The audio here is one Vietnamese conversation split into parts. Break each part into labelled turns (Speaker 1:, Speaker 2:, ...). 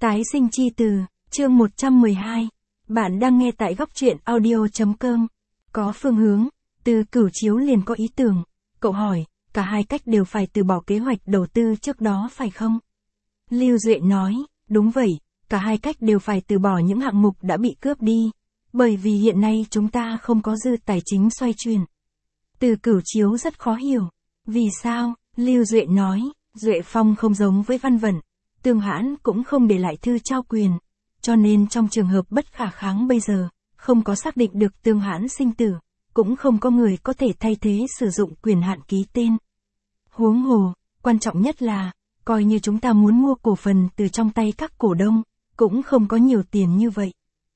Speaker 1: Tái sinh chi từ, chương 112. Bạn đang nghe tại góc truyện audio.com. Có phương hướng, Từ Cửu Chiếu liền có ý tưởng. Cậu hỏi, cả hai cách đều phải từ bỏ kế hoạch đầu tư trước đó phải không? Lưu Duệ nói, đúng vậy, cả hai cách đều phải từ bỏ những hạng mục đã bị cướp đi. Bởi vì hiện nay chúng ta không có dư tài chính xoay chuyển. Từ Cửu Chiếu rất khó hiểu. Vì sao? Lưu Duệ nói, Duệ Phong không giống với Văn Vẩn. Tương Hãn cũng không để lại thư trao quyền, cho nên trong trường hợp bất khả kháng bây giờ, không có xác định được Tương Hãn sinh tử, cũng không có người có thể thay thế sử dụng quyền hạn ký tên. Huống hồ, quan trọng nhất là, coi như chúng ta muốn mua cổ phần từ trong tay các cổ đông, cũng không có nhiều tiền như vậy.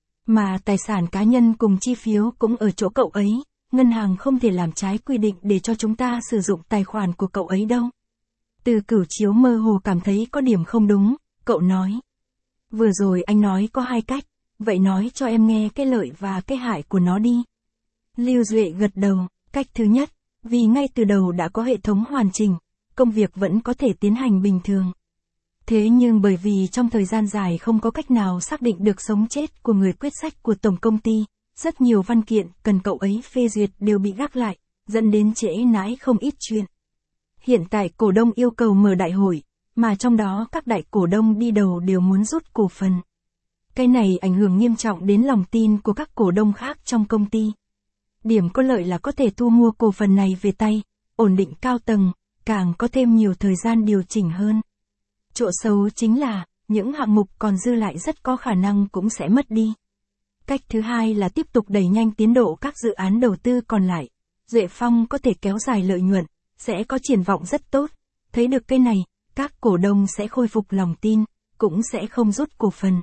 Speaker 1: Mà tài sản cá nhân cùng chi phiếu cũng ở chỗ cậu ấy, ngân hàng không thể làm trái quy định để cho chúng ta sử dụng tài khoản của cậu ấy đâu. Từ Cửu Chiếu mơ hồ cảm thấy có điểm không đúng, cậu nói. Vừa rồi anh nói có hai cách, vậy nói cho em nghe cái lợi và cái hại của nó đi. Lưu Duệ gật đầu, cách thứ nhất, vì ngay từ đầu đã có hệ thống hoàn chỉnh, công việc vẫn có thể tiến hành bình thường. Thế nhưng bởi vì trong thời gian dài không có cách nào xác định được sống chết của người quyết sách của tổng công ty, rất nhiều văn kiện cần cậu ấy phê duyệt đều bị gác lại, dẫn đến trễ nãi không ít chuyện. Hiện tại cổ đông yêu cầu mở đại hội, mà trong đó các đại cổ đông đi đầu đều muốn rút cổ phần. Cái này ảnh hưởng nghiêm trọng đến lòng tin của các cổ đông khác trong công ty. Điểm có lợi là có thể thu mua cổ phần này về tay, ổn định cao tầng, càng có thêm nhiều thời gian điều chỉnh hơn. Chỗ xấu chính là, những hạng mục còn dư lại rất có khả năng cũng sẽ mất đi. Cách thứ hai là tiếp tục đẩy nhanh tiến độ các dự án đầu tư còn lại. Duệ Phong có thể kéo dài lợi nhuận, sẽ có triển vọng rất tốt. Thấy được cái này, các cổ đông sẽ khôi phục lòng tin, cũng sẽ không rút cổ phần.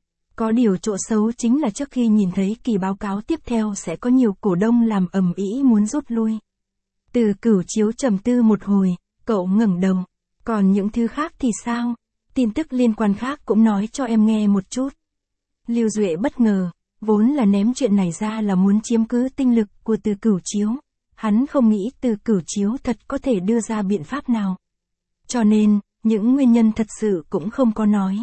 Speaker 1: Có điều chỗ xấu chính là trước khi nhìn thấy kỳ báo cáo tiếp theo sẽ có nhiều cổ đông làm ầm ĩ muốn rút lui. Từ Cửu Chiếu trầm tư một hồi, cậu ngẩng đầu. Còn những thứ khác thì sao? Tin tức liên quan khác cũng nói cho em nghe một chút. Lưu Duệ bất ngờ, vốn là ném chuyện này ra là muốn chiếm cứ tinh lực của Từ Cửu Chiếu. Hắn không nghĩ Từ Cửu Chiếu thật có thể đưa ra biện pháp nào. Cho nên, những nguyên nhân thật sự cũng không có nói.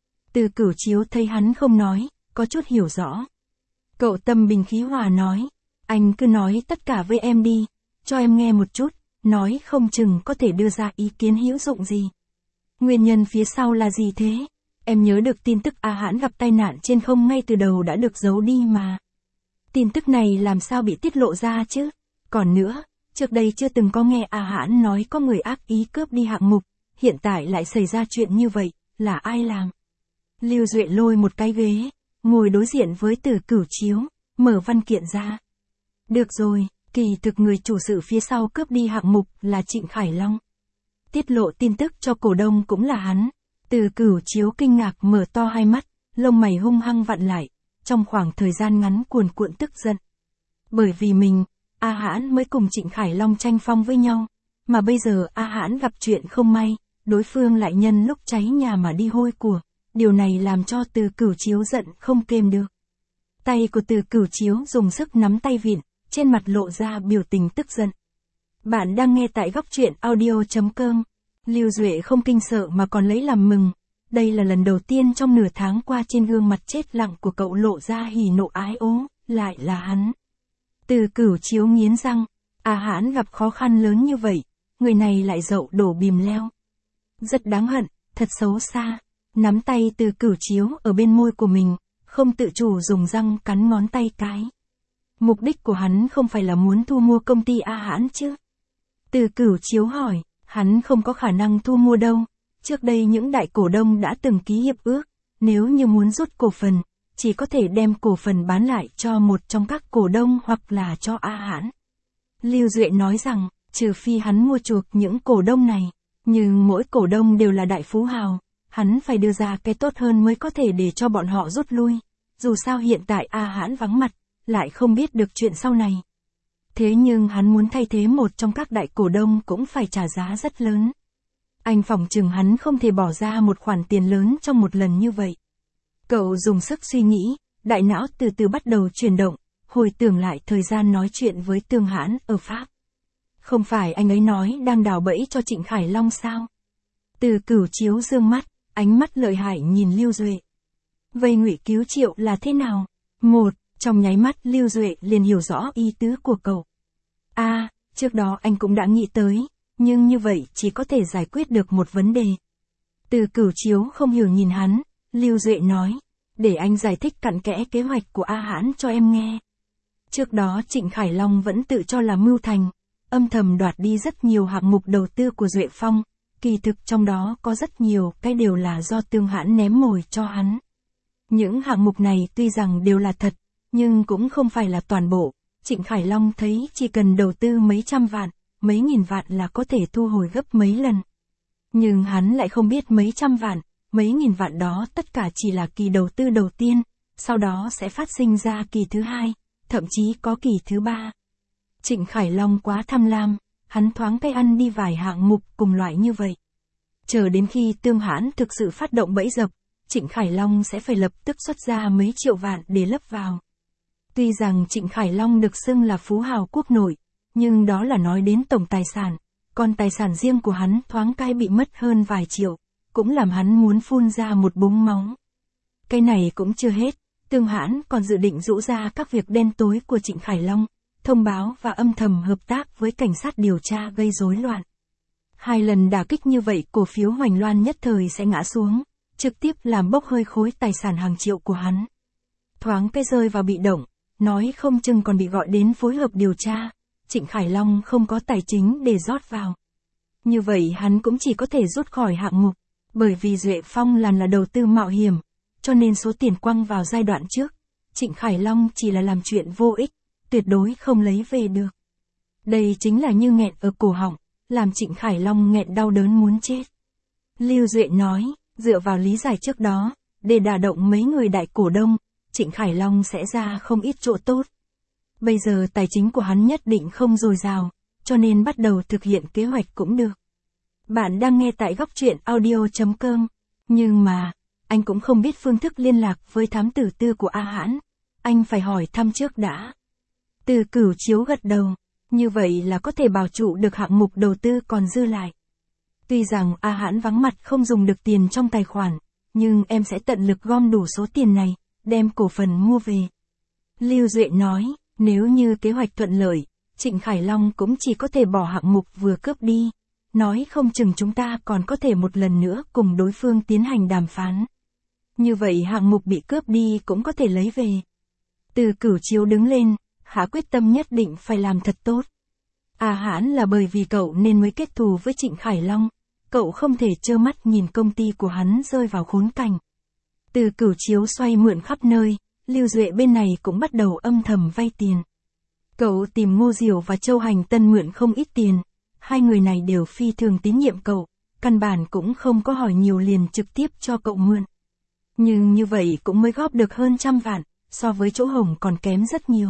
Speaker 1: Từ Cửu Chiếu thấy hắn không nói, có chút hiểu rõ. Cậu tâm bình khí hòa nói, anh cứ nói tất cả với em đi, cho em nghe một chút, nói không chừng có thể đưa ra ý kiến hữu dụng gì. Nguyên nhân phía sau là gì thế? Em nhớ được tin tức A Hãn gặp tai nạn trên không ngay từ đầu đã được giấu đi mà. Tin tức này làm sao bị tiết lộ ra chứ? Còn nữa, trước đây chưa từng có nghe A Hãn nói có người ác ý cướp đi hạng mục, hiện tại lại xảy ra chuyện như vậy, là ai làm? Lưu Duệ lôi một cái ghế, ngồi đối diện với Từ Cửu Chiếu, mở văn kiện ra. Được rồi, kỳ thực người chủ sự phía sau cướp đi hạng mục là Trịnh Khải Long. Tiết lộ tin tức cho cổ đông cũng là hắn. Từ Cửu Chiếu kinh ngạc mở to hai mắt, lông mày hung hăng vặn lại, trong khoảng thời gian ngắn cuồn cuộn tức giận. Bởi vì mình, A Hãn mới cùng Trịnh Khải Long tranh phong với nhau, mà bây giờ A Hãn gặp chuyện không may, đối phương lại nhân lúc cháy nhà mà đi hôi của, điều này làm cho Từ Cửu Chiếu giận không kềm được. Tay của Từ Cửu Chiếu dùng sức nắm tay vịn, trên mặt lộ ra biểu tình tức giận. Bạn đang nghe tại góc truyện audio.com. Lưu Duệ không kinh sợ mà còn lấy làm mừng. Đây là lần đầu tiên trong nửa tháng qua trên gương mặt chết lặng của cậu lộ ra hỉ nộ ái ố, lại là hắn. Từ Cửu Chiếu nghiến răng, A Hãn gặp khó khăn lớn như vậy, người này lại dậu đổ bìm leo. Rất đáng hận, thật xấu xa. Nắm tay Từ Cửu Chiếu ở bên môi của mình, không tự chủ dùng răng cắn ngón tay cái. Mục đích của hắn không phải là muốn thu mua công ty A Hãn chứ? Từ Cửu Chiếu hỏi, hắn không có khả năng thu mua đâu. Trước đây những đại cổ đông đã từng ký hiệp ước, nếu như muốn rút cổ phần, chỉ có thể đem cổ phần bán lại cho một trong các cổ đông hoặc là cho A Hãn. Lưu Duệ nói rằng, trừ phi hắn mua chuộc những cổ đông này, nhưng mỗi cổ đông đều là đại phú hào, hắn phải đưa ra cái tốt hơn mới có thể để cho bọn họ rút lui. Dù sao hiện tại A Hãn vắng mặt, lại không biết được chuyện sau này. Thế nhưng hắn muốn thay thế một trong các đại cổ đông cũng phải trả giá rất lớn. Anh phỏng chừng hắn không thể bỏ ra một khoản tiền lớn trong một lần như vậy. Cậu dùng sức suy nghĩ, đại não từ từ bắt đầu chuyển động, hồi tưởng lại thời gian nói chuyện với Tương Hãn ở Pháp. Không phải anh ấy nói đang đào bẫy cho Trịnh Khải Long sao? Từ Cửu Chiếu dương mắt, ánh mắt lợi hại nhìn Lưu Duệ. Vây ngụy cứu Triệu là thế nào? Trong nháy mắt Lưu Duệ liền hiểu rõ ý tứ của cậu. Trước đó anh cũng đã nghĩ tới, nhưng như vậy chỉ có thể giải quyết được một vấn đề. Từ Cửu Chiếu không hiểu nhìn hắn, Lưu Duệ nói, để anh giải thích cặn kẽ kế hoạch của A Hãn cho em nghe. Trước đó Trịnh Khải Long vẫn tự cho là mưu thành, âm thầm đoạt đi rất nhiều hạng mục đầu tư của Duệ Phong, kỳ thực trong đó có rất nhiều cái đều là do Tương Hãn ném mồi cho hắn. Những hạng mục này tuy rằng đều là thật, nhưng cũng không phải là toàn bộ. Trịnh Khải Long thấy chỉ cần đầu tư mấy trăm vạn, mấy nghìn vạn là có thể thu hồi gấp mấy lần. Nhưng hắn lại không biết mấy trăm vạn, mấy nghìn vạn đó tất cả chỉ là kỳ đầu tư đầu tiên, sau đó sẽ phát sinh ra kỳ thứ hai, thậm chí có kỳ thứ ba. Trịnh Khải Long quá tham lam, hắn thoáng cái ăn đi vài hạng mục cùng loại như vậy. Chờ đến khi Tương Hãn thực sự phát động bẫy dập, Trịnh Khải Long sẽ phải lập tức xuất ra mấy triệu vạn để lấp vào. Tuy rằng Trịnh Khải Long được xưng là phú hào quốc nội, nhưng đó là nói đến tổng tài sản, còn tài sản riêng của hắn thoáng cái bị mất hơn vài triệu, cũng làm hắn muốn phun ra một búng máu. Cái này cũng chưa hết, Tương Hãn còn dự định rũ ra các việc đen tối của Trịnh Khải Long, thông báo và âm thầm hợp tác với cảnh sát điều tra gây rối loạn. 2 lần đả kích như vậy cổ phiếu Hoành Loan nhất thời sẽ ngã xuống, trực tiếp làm bốc hơi khối tài sản hàng triệu của hắn. Thoáng cái rơi vào bị động, nói không chừng còn bị gọi đến phối hợp điều tra, Trịnh Khải Long không có tài chính để rót vào. Như vậy hắn cũng chỉ có thể rút khỏi hạng mục, bởi vì Duệ Phong là đầu tư mạo hiểm, cho nên số tiền quăng vào giai đoạn trước, Trịnh Khải Long chỉ là làm chuyện vô ích, tuyệt đối không lấy về được. Đây chính là như nghẹn ở cổ họng, làm Trịnh Khải Long nghẹn đau đớn muốn chết. Lưu Duệ nói, dựa vào lý giải trước đó, để đả động mấy người đại cổ đông, Trịnh Khải Long sẽ ra không ít chỗ tốt. Bây giờ tài chính của hắn nhất định không dồi dào, cho nên bắt đầu thực hiện kế hoạch cũng được. Bạn đang nghe tại góc truyện audio.com, nhưng mà, anh cũng không biết phương thức liên lạc với thám tử Tư của A Hãn, anh phải hỏi thăm trước đã. Từ Cửu Chiếu gật đầu, như vậy là có thể bảo trụ được hạng mục đầu tư còn dư lại. Tuy rằng A Hãn vắng mặt không dùng được tiền trong tài khoản, nhưng em sẽ tận lực gom đủ số tiền này, đem cổ phần mua về. Lưu Duệ nói, nếu như kế hoạch thuận lợi, Trịnh Khải Long cũng chỉ có thể bỏ hạng mục vừa cướp đi. Nói không chừng chúng ta còn có thể một lần nữa cùng đối phương tiến hành đàm phán. Như vậy hạng mục bị cướp đi cũng có thể lấy về. Từ Cửu Chiếu đứng lên, Hạ quyết tâm nhất định phải làm thật tốt. A Hãn là bởi vì cậu nên mới kết thù với Trịnh Khải Long, cậu không thể trơ mắt nhìn công ty của hắn rơi vào khốn cảnh. Từ Cửu Chiếu xoay mượn khắp nơi, Lưu Duệ bên này cũng bắt đầu âm thầm vay tiền. Cậu tìm Ngô Diểu và Châu Hành Tân mượn không ít tiền, 2 người này đều phi thường tín nhiệm cậu, căn bản cũng không có hỏi nhiều liền trực tiếp cho cậu mượn. Nhưng như vậy cũng mới góp được hơn 100 vạn, so với chỗ hổng còn kém rất nhiều.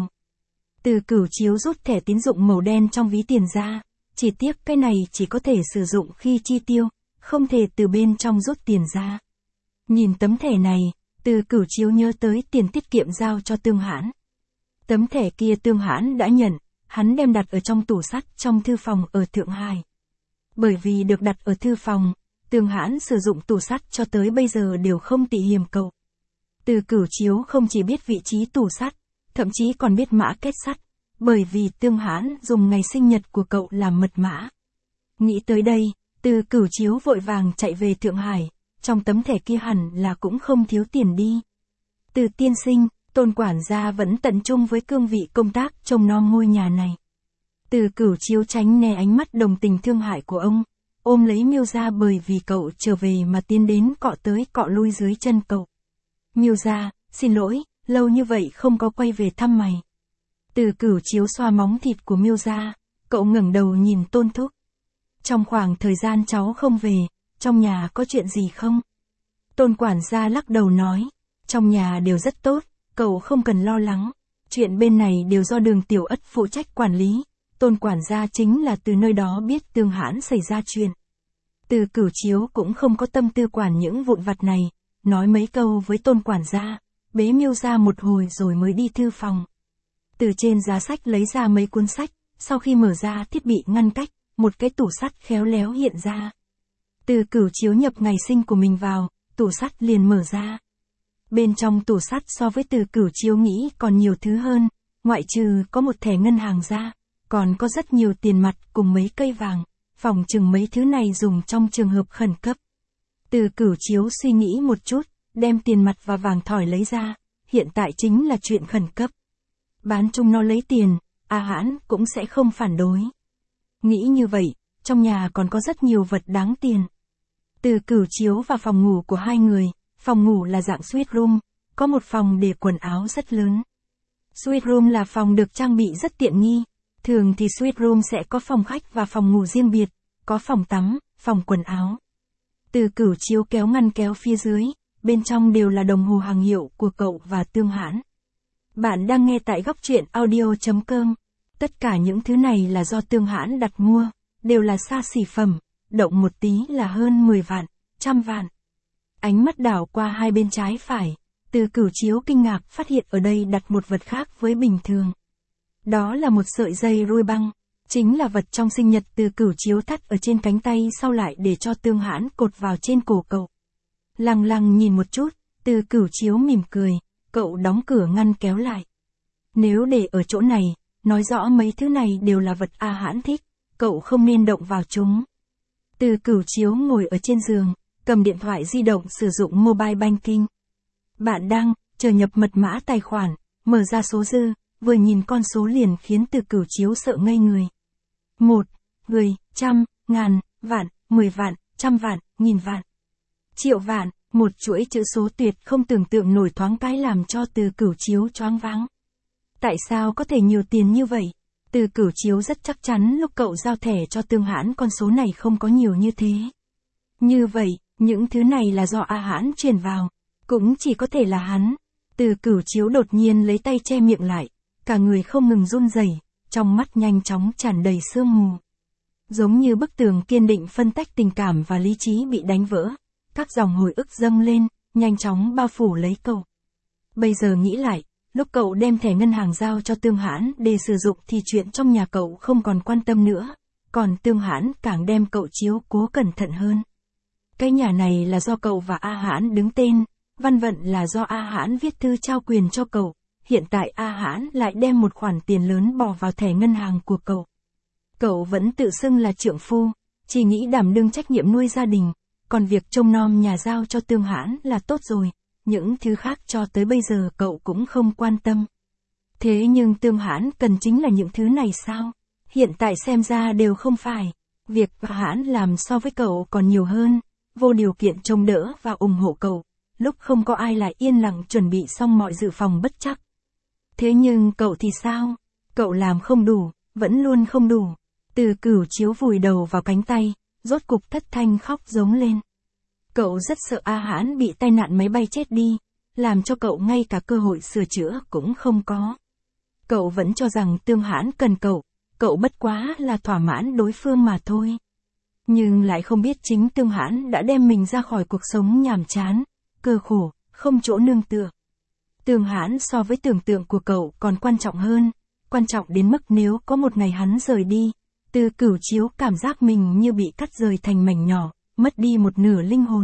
Speaker 1: Từ Cửu Chiếu rút thẻ tín dụng màu đen trong ví tiền ra, chỉ tiếc cái này chỉ có thể sử dụng khi chi tiêu, không thể từ bên trong rút tiền ra. Nhìn tấm thẻ này, Từ Cửu Chiếu nhớ tới tiền tiết kiệm giao cho Tương Hãn. Tấm thẻ kia Tương Hãn đã nhận, hắn đem đặt ở trong tủ sắt trong thư phòng ở Thượng Hải. Bởi vì được đặt ở thư phòng, Tương Hãn sử dụng tủ sắt cho tới bây giờ đều không tị hiềm cậu. Từ Cửu Chiếu không chỉ biết vị trí tủ sắt, thậm chí còn biết mã kết sắt, bởi vì Tương Hãn dùng ngày sinh nhật của cậu làm mật mã. Nghĩ tới đây, Từ Cửu Chiếu vội vàng chạy về Thượng Hải, trong tấm thẻ kia hẳn là cũng không thiếu tiền đi. Từ tiên sinh, Tôn quản gia vẫn tận trung với cương vị công tác trông nom ngôi nhà này. Từ Cửu Chiếu tránh né ánh mắt đồng tình thương hại của ông, ôm lấy Miêu Gia bởi vì cậu trở về mà tiến đến cọ tới cọ lui dưới chân cậu. Miêu Gia, xin lỗi, lâu như vậy không có quay về thăm mày. Từ Cửu Chiếu xoa móng thịt của Miêu Gia, cậu ngẩng đầu nhìn Tôn thúc. Trong khoảng thời gian cháu không về, trong nhà có chuyện gì không? Tôn quản gia lắc đầu nói, trong nhà đều rất tốt, cậu không cần lo lắng, chuyện bên này đều do Đường Tiểu Ất phụ trách quản lý. Tôn quản gia chính là từ nơi đó biết Tương Hãn xảy ra chuyện. Từ Cửu Chiếu cũng không có tâm tư quản những vụn vặt này, nói mấy câu với Tôn quản gia, bế Miêu Gia một hồi rồi mới đi thư phòng. Từ trên giá sách lấy ra mấy cuốn sách, sau khi mở ra thiết bị ngăn cách, một cái tủ sắt khéo léo hiện ra. Từ Cửu Chiếu nhập ngày sinh của mình vào, tủ sắt liền mở ra. Bên trong tủ sắt so với Từ Cửu Chiếu nghĩ còn nhiều thứ hơn, ngoại trừ có một thẻ ngân hàng ra, còn có rất nhiều tiền mặt cùng mấy cây vàng, phòng chừng mấy thứ này dùng trong trường hợp khẩn cấp. Từ Cửu Chiếu suy nghĩ một chút, đem tiền mặt và vàng thỏi lấy ra, hiện tại chính là chuyện khẩn cấp. Bán chung nó lấy tiền, A Hãn cũng sẽ không phản đối. Nghĩ như vậy, trong nhà còn có rất nhiều vật đáng tiền. Từ Cửu Chiếu vào phòng ngủ của hai người, phòng ngủ là dạng suite room, có một phòng để quần áo rất lớn. Suite room là phòng được trang bị rất tiện nghi, thường thì suite room sẽ có phòng khách và phòng ngủ riêng biệt, có phòng tắm, phòng quần áo. Từ Cửu Chiếu kéo ngăn kéo phía dưới, bên trong đều là đồng hồ hàng hiệu của cậu và Tương Hãn. Bạn đang nghe tại góc truyện audio.com. Tất cả những thứ này là do Tương Hãn đặt mua, đều là xa xỉ phẩm, động một tí là hơn 10 vạn, trăm vạn. Ánh mắt đảo qua hai bên trái phải, Từ Cửu Chiếu kinh ngạc phát hiện ở đây đặt một vật khác với bình thường. Đó là một sợi dây ruôi băng, chính là vật trong sinh nhật Từ Cửu Chiếu thắt ở trên cánh tay sau lại để cho Tương Hãn cột vào trên cổ cậu. Lăng lăng nhìn một chút, Từ Cửu Chiếu mỉm cười, cậu đóng cửa ngăn kéo lại. Nếu để ở chỗ này, nói rõ mấy thứ này đều là vật A Hãn thích, cậu không nên động vào chúng. Từ Cửu Chiếu ngồi ở trên giường, cầm điện thoại di động sử dụng mobile banking. Bạn đang chờ nhập mật mã tài khoản, mở ra số dư, vừa nhìn con số liền khiến Từ Cửu Chiếu sợ ngây người. 1, 10, trăm, ngàn, vạn, 10 vạn, trăm vạn, nghìn vạn, triệu vạn, một chuỗi chữ số tuyệt không tưởng tượng nổi thoáng cái làm cho Từ Cửu Chiếu choáng váng. Tại sao có thể nhiều tiền như vậy? Từ Cửu Chiếu rất chắc chắn lúc cậu giao thẻ cho Tương Hãn con số này không có nhiều như thế. Như vậy, những thứ này là do A Hãn truyền vào, cũng chỉ có thể là hắn. Từ Cửu Chiếu đột nhiên lấy tay che miệng lại, cả người không ngừng run rẩy, trong mắt nhanh chóng tràn đầy sương mù. Giống như bức tường kiên định phân tách tình cảm và lý trí bị đánh vỡ, các dòng hồi ức dâng lên, nhanh chóng bao phủ lấy cậu. Bây giờ nghĩ lại, lúc cậu đem thẻ ngân hàng giao cho Tương Hãn để sử dụng thì chuyện trong nhà cậu không còn quan tâm nữa, còn Tương Hãn càng đem cậu chiếu cố cẩn thận hơn. Cái nhà này là do cậu và A Hãn đứng tên, văn vận là do A Hãn viết thư trao quyền cho cậu, hiện tại A Hãn lại đem một khoản tiền lớn bỏ vào thẻ ngân hàng của cậu. Cậu vẫn tự xưng là trượng phu, chỉ nghĩ đảm đương trách nhiệm nuôi gia đình, còn việc trông nom nhà giao cho Tương Hãn là tốt rồi, những thứ khác cho tới bây giờ cậu cũng không quan tâm. Thế nhưng Tương Hãn cần chính là những thứ này sao? Hiện tại xem ra đều không phải. Việc Hãn làm so với cậu còn nhiều hơn, vô điều kiện trông đỡ và ủng hộ cậu, lúc không có ai lại yên lặng chuẩn bị xong mọi dự phòng bất trắc. Thế nhưng cậu thì sao? Cậu làm không đủ, vẫn luôn không đủ. Từ Cửu Chiếu vùi đầu vào cánh tay, rốt cục thất thanh khóc giống lên. Cậu rất sợ A Hãn bị tai nạn máy bay chết đi, làm cho cậu ngay cả cơ hội sửa chữa cũng không có. Cậu vẫn cho rằng Tương Hãn cần cậu bất quá là thỏa mãn đối phương mà thôi. Nhưng lại không biết chính Tương Hãn đã đem mình ra khỏi cuộc sống nhàm chán, cơ khổ, không chỗ nương tựa. Tương Hãn so với tưởng tượng của cậu còn quan trọng hơn, quan trọng đến mức nếu có một ngày hắn rời đi, Từ Cửu Chiếu cảm giác mình như bị cắt rời thành mảnh nhỏ, mất đi một nửa linh hồn.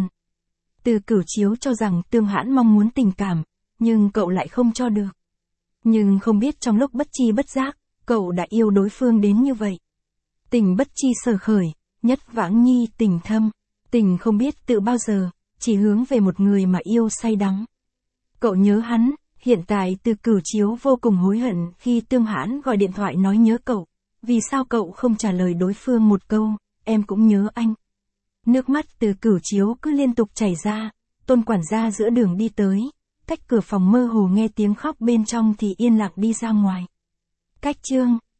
Speaker 1: Từ Cửu Chiếu cho rằng Tương Hãn mong muốn tình cảm, nhưng cậu lại không cho được. Nhưng không biết trong lúc bất chi bất giác, cậu đã yêu đối phương đến như vậy. Tình bất chi sở khởi, nhất vãng nhi tình thâm, tình không biết tự bao giờ, chỉ hướng về một người mà yêu say đắm. Cậu nhớ hắn, hiện tại Từ Cửu Chiếu vô cùng hối hận khi Tương Hãn gọi điện thoại nói nhớ cậu, vì sao cậu không trả lời đối phương một câu, em cũng nhớ anh. Nước mắt Từ Cửu Chiếu cứ liên tục chảy ra, Tôn quản gia giữa đường đi tới, cách cửa phòng mơ hồ nghe tiếng khóc bên trong thì yên lặng đi ra ngoài. Cách chương